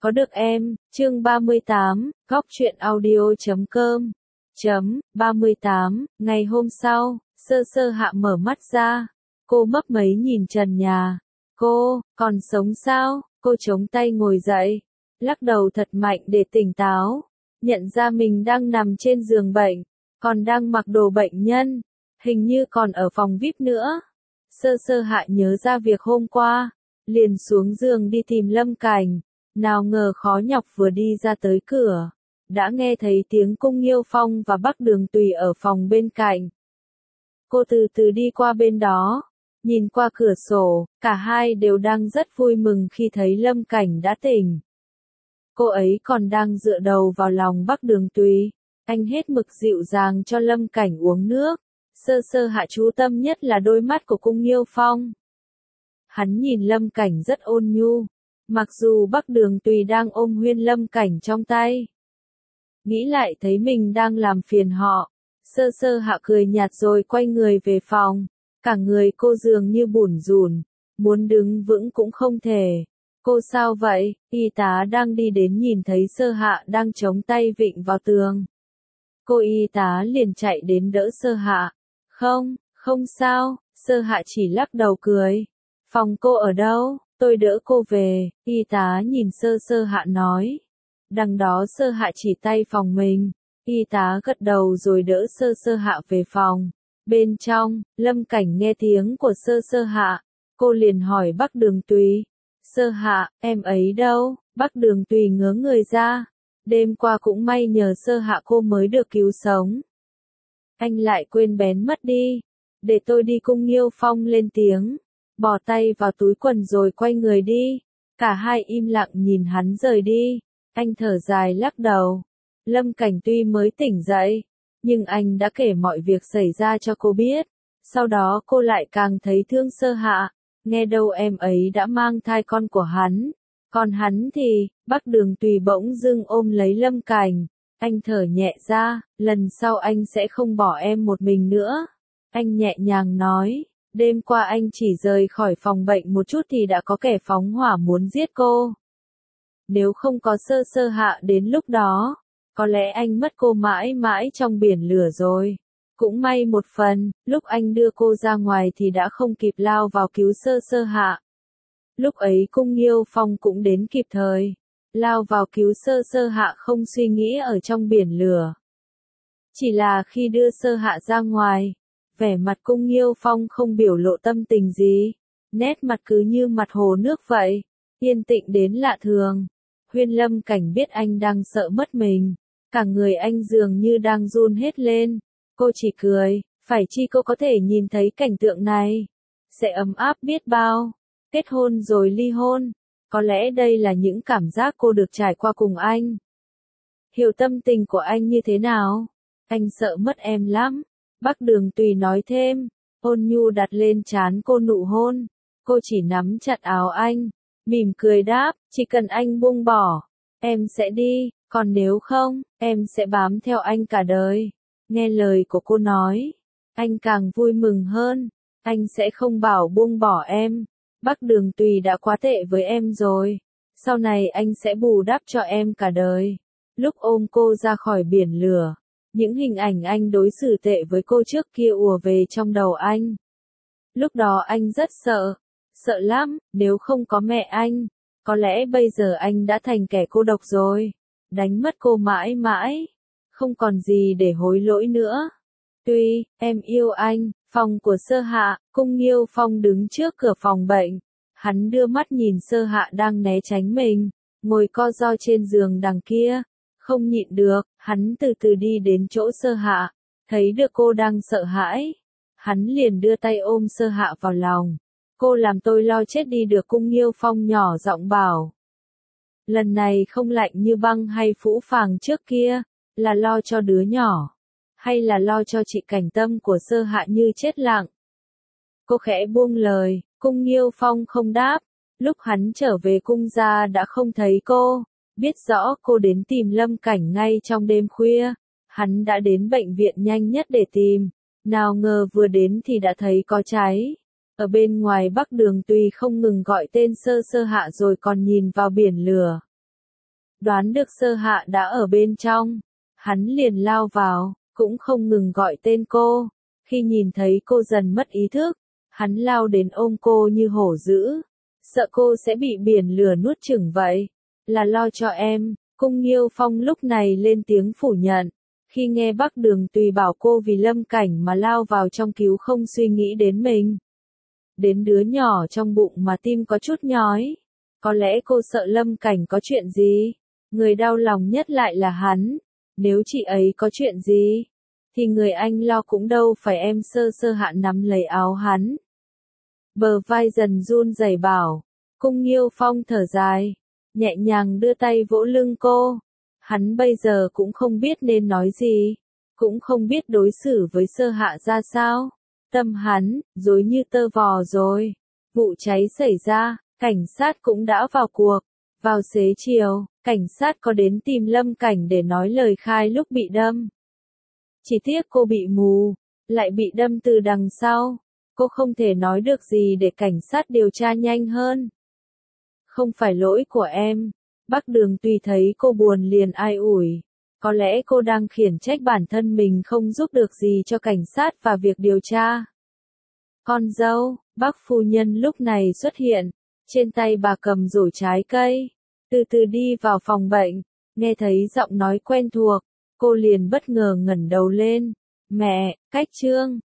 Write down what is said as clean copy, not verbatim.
Có được em, chương 38, góc truyện audio.com. 38, ngày hôm sau, Sơ Sơ Hạ mở mắt ra. Cô mấp máy nhìn trần nhà. Cô, còn sống sao? Cô chống tay ngồi dậy, lắc đầu thật mạnh để tỉnh táo. Nhận ra mình đang nằm trên giường bệnh, còn đang mặc đồ bệnh nhân, hình như còn ở phòng VIP nữa. Sơ Sơ Hạ nhớ ra việc hôm qua, liền xuống giường đi tìm Lâm Cảnh. Nào ngờ khó nhọc vừa đi ra tới cửa, đã nghe thấy tiếng Cung Nghiêu Phong và Bắc Đường Tùy ở phòng bên cạnh. Cô từ từ đi qua bên đó, nhìn qua cửa sổ, cả hai đều đang rất vui mừng khi thấy Lâm Cảnh đã tỉnh. Cô ấy còn đang dựa đầu vào lòng Bắc Đường Tùy, anh hết mực dịu dàng cho Lâm Cảnh uống nước. Sơ Sơ Hạ chú tâm nhất là đôi mắt của Cung Nghiêu Phong. Hắn nhìn Lâm Cảnh rất ôn nhu. Mặc dù Bắc Đường Tùy đang ôm Huyên Lâm Cảnh trong tay. Nghĩ lại thấy mình đang làm phiền họ. Sơ Sơ Hạ cười nhạt rồi quay người về phòng. Cả người cô dường như bủn rủn, muốn đứng vững cũng không thể. Cô sao vậy? Y tá đang đi đến nhìn thấy Sơ Hạ đang chống tay vịn vào tường. Cô y tá liền chạy đến đỡ Sơ Hạ. Không sao, Sơ Hạ chỉ lắc đầu cười. Phòng cô ở đâu? Tôi đỡ cô về, y tá nhìn Sơ Sơ Hạ nói. Đằng đó Sơ Hạ chỉ tay phòng mình, y tá gật đầu rồi đỡ Sơ Sơ Hạ về phòng. Bên trong, Lâm Cảnh nghe tiếng của Sơ Sơ Hạ, cô liền hỏi Bắc Đường Tùy. Sơ Hạ, em ấy đâu? Bắc Đường Tùy ngớ người ra. Đêm qua cũng may nhờ Sơ Hạ cô mới được cứu sống. Anh lại quên bén mất đi. Để tôi đi. Cung Nghiêu Phong lên tiếng. Bỏ tay vào túi quần rồi quay người đi. Cả hai im lặng nhìn hắn rời đi. Anh thở dài lắc đầu. Lâm Cảnh tuy mới tỉnh dậy, nhưng anh đã kể mọi việc xảy ra cho cô biết. Sau đó cô lại càng thấy thương Sơ Hạ. Nghe đâu em ấy đã mang thai con của hắn. Còn hắn thì, Bắc Đường Tùy bỗng dưng ôm lấy Lâm Cảnh. Anh thở nhẹ ra, lần sau anh sẽ không bỏ em một mình nữa. Anh nhẹ nhàng nói. Đêm qua anh chỉ rời khỏi phòng bệnh một chút thì đã có kẻ phóng hỏa muốn giết cô. Nếu không có Sơ Sơ Hạ đến lúc đó, có lẽ anh mất cô mãi mãi trong biển lửa rồi. Cũng may một phần, lúc anh đưa cô ra ngoài thì đã không kịp lao vào cứu Sơ Sơ Hạ. Lúc ấy Cung Nghiêu Phong cũng đến kịp thời, lao vào cứu Sơ Sơ Hạ không suy nghĩ ở trong biển lửa. Chỉ là khi đưa Sơ Hạ ra ngoài, vẻ mặt Cung Nghiêu Phong không biểu lộ tâm tình gì, nét mặt cứ như mặt hồ nước vậy, yên tĩnh đến lạ thường. Huyên Lâm Cảnh biết anh đang sợ mất mình, cả người anh dường như đang run hết lên. Cô chỉ cười, phải chi cô có thể nhìn thấy cảnh tượng này, sẽ ấm áp biết bao. Kết hôn rồi ly hôn, có lẽ đây là những cảm giác cô được trải qua cùng anh. Hiểu tâm tình của anh như thế nào? Anh sợ mất em lắm. Bắc Đường Tùy nói thêm, ôn nhu đặt lên trán cô nụ hôn. Cô chỉ nắm chặt áo anh, mỉm cười đáp, chỉ cần anh buông bỏ, em sẽ đi, còn nếu không, em sẽ bám theo anh cả đời. Nghe lời của cô nói, anh càng vui mừng hơn, anh sẽ không bảo buông bỏ em. Bắc Đường Tùy đã quá tệ với em rồi, sau này anh sẽ bù đắp cho em cả đời. Lúc ôm cô ra khỏi biển lửa, những hình ảnh anh đối xử tệ với cô trước kia ùa về trong đầu anh. Lúc đó anh rất sợ, sợ lắm, nếu không có mẹ anh, có lẽ bây giờ anh đã thành kẻ cô độc rồi, đánh mất cô mãi mãi, không còn gì để hối lỗi nữa. Tuy, em yêu anh. Phòng của Sơ Hạ, Cung Nghiêu Phong đứng trước cửa phòng bệnh. Hắn đưa mắt nhìn Sơ Hạ đang né tránh mình, ngồi co ro trên giường đằng kia. Không nhịn được, hắn từ từ đi đến chỗ Sơ Hạ, thấy được cô đang sợ hãi. Hắn liền đưa tay ôm Sơ Hạ vào lòng. Cô làm tôi lo chết đi được. Cung Nghiêu Phong nhỏ giọng bảo. Lần này không lạnh như băng hay phũ phàng trước kia, là lo cho đứa nhỏ, hay là lo cho chị Cảnh Tâm của Sơ Hạ như chết lặng? Cô khẽ buông lời. Cung Nghiêu Phong không đáp. Lúc hắn trở về cung gia đã không thấy cô. Biết rõ cô đến tìm Lâm Cảnh ngay trong đêm khuya, hắn đã đến bệnh viện nhanh nhất để tìm. Nào ngờ vừa đến thì đã thấy có cháy. Ở bên ngoài Bắc Đường Tùy không ngừng gọi tên Sơ Sơ Hạ rồi còn nhìn vào biển lửa. Đoán được Sơ Hạ đã ở bên trong, hắn liền lao vào, cũng không ngừng gọi tên cô. Khi nhìn thấy cô dần mất ý thức, hắn lao đến ôm cô như hổ dữ, sợ cô sẽ bị biển lửa nuốt chửng vậy. Là lo cho em, Cung Nghiêu Phong lúc này lên tiếng phủ nhận. Khi nghe Bắc Đường Tùy bảo cô vì Lâm Cảnh mà lao vào trong cứu không suy nghĩ đến mình. Đến đứa nhỏ trong bụng mà tim có chút nhói. Có lẽ cô sợ Lâm Cảnh có chuyện gì? Người đau lòng nhất lại là hắn. Nếu chị ấy có chuyện gì, thì người anh lo cũng đâu phải em. Sơ Hạ nắm lấy áo hắn. Bờ vai dần run rẩy bảo. Cung Nghiêu Phong thở dài, nhẹ nhàng đưa tay vỗ lưng cô. Hắn bây giờ cũng không biết nên nói gì, cũng không biết đối xử với Sơ Hạ ra sao. Tâm hắn, rối như tơ vò rồi. Vụ cháy xảy ra, cảnh sát cũng đã vào cuộc. Vào xế chiều, cảnh sát có đến tìm Lâm Cảnh để nói lời khai lúc bị đâm. Chỉ tiếc cô bị mù, lại bị đâm từ đằng sau. Cô không thể nói được gì để cảnh sát điều tra nhanh hơn. Không phải lỗi của em. Bắc Đường Tùy thấy cô buồn liền ai ủi. Có lẽ cô đang khiển trách bản thân mình không giúp được gì cho cảnh sát và việc điều tra. Con dâu, Bắc phu nhân lúc này xuất hiện. Trên tay bà cầm rổ trái cây. Từ từ đi vào phòng bệnh. Nghe thấy giọng nói quen thuộc. Cô liền bất ngờ ngẩng đầu lên. Mẹ, Cách Trương.